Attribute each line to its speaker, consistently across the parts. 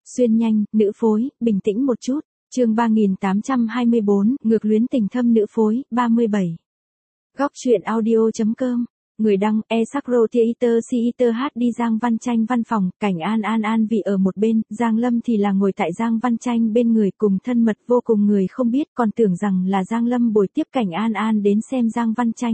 Speaker 1: Xuyên nhanh, nữ phối, bình tĩnh một chút. Chương 3824, ngược luyến tình thâm nữ phối, 37. Góc truyện audio.com. Người đăng, Esakro Theater Theater hát đi Giang Văn Chanh văn phòng, cảnh An vì ở một bên, Giang Lâm thì là ngồi tại Giang Văn Chanh bên người cùng thân mật vô cùng người không biết còn tưởng rằng là Giang Lâm bồi tiếp cảnh An đến xem Giang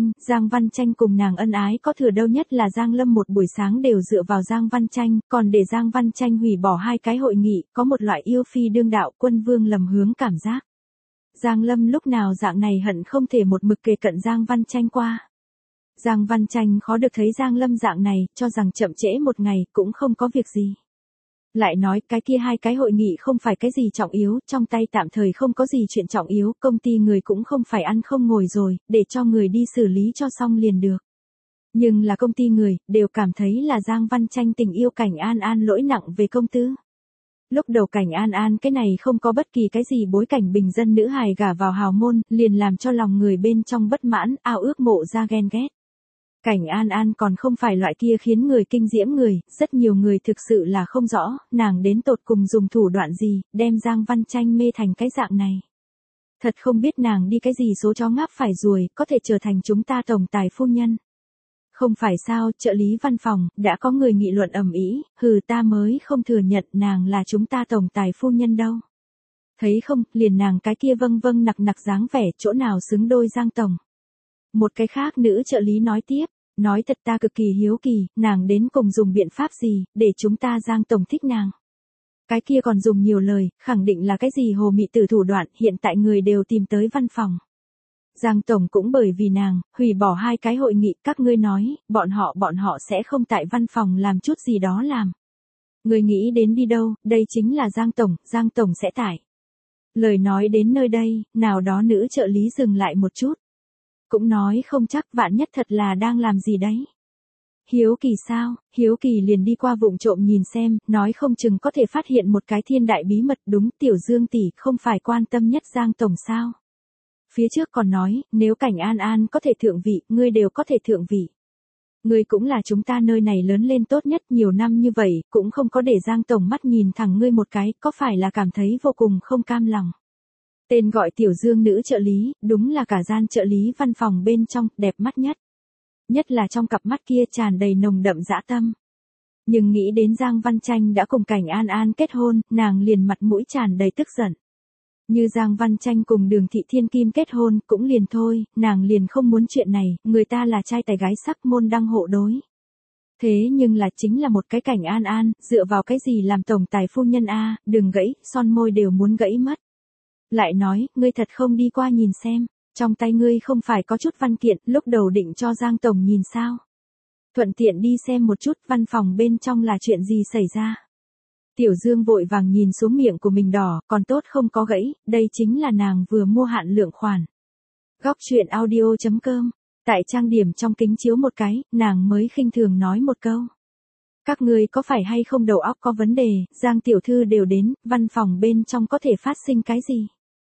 Speaker 1: Văn Chanh cùng nàng ân ái có thừa đâu nhất là Giang Lâm một buổi sáng đều dựa vào Giang Văn Chanh, còn để Giang Văn Chanh hủy bỏ 2 cái hội nghị, có một loại yêu phi đương đạo quân vương lầm hướng cảm giác. Giang Lâm lúc nào dạng này hận không thể một mực kề cận Giang Văn Chanh qua. Giang Văn Chanh khó được thấy Giang Lâm dạng này, cho rằng chậm trễ một ngày cũng không có việc gì. Lại nói cái kia 2 cái hội nghị không phải cái gì trọng yếu, trong tay tạm thời không có gì chuyện trọng yếu, công ty người cũng không phải ăn không ngồi rồi, để cho người đi xử lý cho xong liền được. Nhưng là công ty người, đều cảm thấy là Giang Văn Chanh tình yêu cảnh An lỗi nặng về công tư. Lúc đầu cảnh An cái này không có bất kỳ cái gì bối cảnh bình dân nữ hài gả vào hào môn, liền làm cho lòng người bên trong bất mãn, ao ước mộ ra ghen ghét. Cảnh An còn không phải loại kia khiến người kinh diễm người, rất nhiều người thực sự là không rõ, nàng đến tột cùng dùng thủ đoạn gì, đem Giang Văn Chanh mê thành cái dạng này. Thật không biết nàng đi cái gì số chó ngáp phải ruồi, có thể trở thành chúng ta tổng tài phu nhân. Không phải sao, trợ lý văn phòng, đã có người nghị luận ầm ĩ, ta mới không thừa nhận nàng là chúng ta tổng tài phu nhân đâu. Thấy không, liền nàng cái kia vâng nặc dáng vẻ, chỗ nào xứng đôi Giang tổng. Một cái khác nữ trợ lý nói tiếp, nói thật ta cực kỳ hiếu kỳ, nàng đến cùng dùng biện pháp gì, để chúng ta Giang tổng thích nàng. Cái kia còn dùng nhiều lời, khẳng định là cái gì hồ mị tử thủ đoạn, hiện tại người đều tìm tới văn phòng. Giang tổng cũng bởi vì nàng, hủy bỏ 2 cái hội nghị, các ngươi nói, bọn họ sẽ không tại văn phòng làm chút gì đó làm. Người nghĩ đến đi đâu, đây chính là Giang tổng sẽ tại. Lời nói đến nơi đây, nào đó nữ trợ lý dừng lại một chút. Cũng nói không chắc vạn nhất thật là đang làm gì đấy. Hiếu kỳ sao, hiếu kỳ liền đi qua vụng trộm nhìn xem, nói không chừng có thể phát hiện một cái thiên đại bí mật đúng Tiểu Dương tỷ không phải quan tâm nhất Giang tổng sao. Phía trước còn nói, nếu cảnh An có thể thượng vị, ngươi đều có thể thượng vị. Ngươi cũng là chúng ta nơi này lớn lên tốt nhất nhiều năm như vậy, cũng không có để Giang tổng mắt nhìn thẳng ngươi một cái, có phải là cảm thấy vô cùng không cam lòng. Tên gọi Tiểu Dương nữ trợ lý, đúng là cả gian trợ lý văn phòng bên trong, đẹp mắt nhất. Nhất là trong cặp mắt kia tràn đầy nồng đậm dã tâm. Nhưng nghĩ đến Giang Văn Chanh đã cùng cảnh An kết hôn, nàng liền mặt mũi tràn đầy tức giận. Như Giang Văn Chanh cùng Đường Thị Thiên Kim kết hôn, cũng liền thôi, nàng liền không muốn chuyện này, người ta là trai tài gái sắc môn đăng hộ đối. Thế nhưng là chính là một cái cảnh An, dựa vào cái gì làm tổng tài phu nhân a, đừng gãy, son môi đều muốn gãy mất. Lại nói, ngươi thật không đi qua nhìn xem, trong tay ngươi không phải có chút văn kiện, lúc đầu định cho Giang tổng nhìn sao. Thuận tiện đi xem một chút văn phòng bên trong là chuyện gì xảy ra. Tiểu Dương vội vàng nhìn xuống miệng của mình đỏ, còn tốt không có gãy, đây chính là nàng vừa mua hạn lượng khoản. Góc truyện audio.com, tại trang điểm trong kính chiếu một cái, nàng mới khinh thường nói một câu. Các ngươi có phải hay không đầu óc có vấn đề, Giang tiểu thư đều đến, văn phòng bên trong có thể phát sinh cái gì?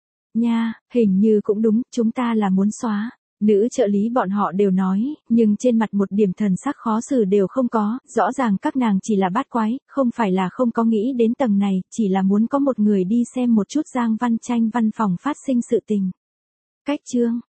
Speaker 1: Nha, hình như cũng đúng, chúng ta là muốn xóa. Nữ trợ lý bọn họ đều nói, nhưng trên mặt một điểm thần sắc khó xử đều không có, rõ ràng các nàng chỉ là bát quái, không phải là không có nghĩ đến tầng này, chỉ là muốn có một người đi xem một chút Giang Văn Chanh văn phòng phát sinh sự tình. Cách chương,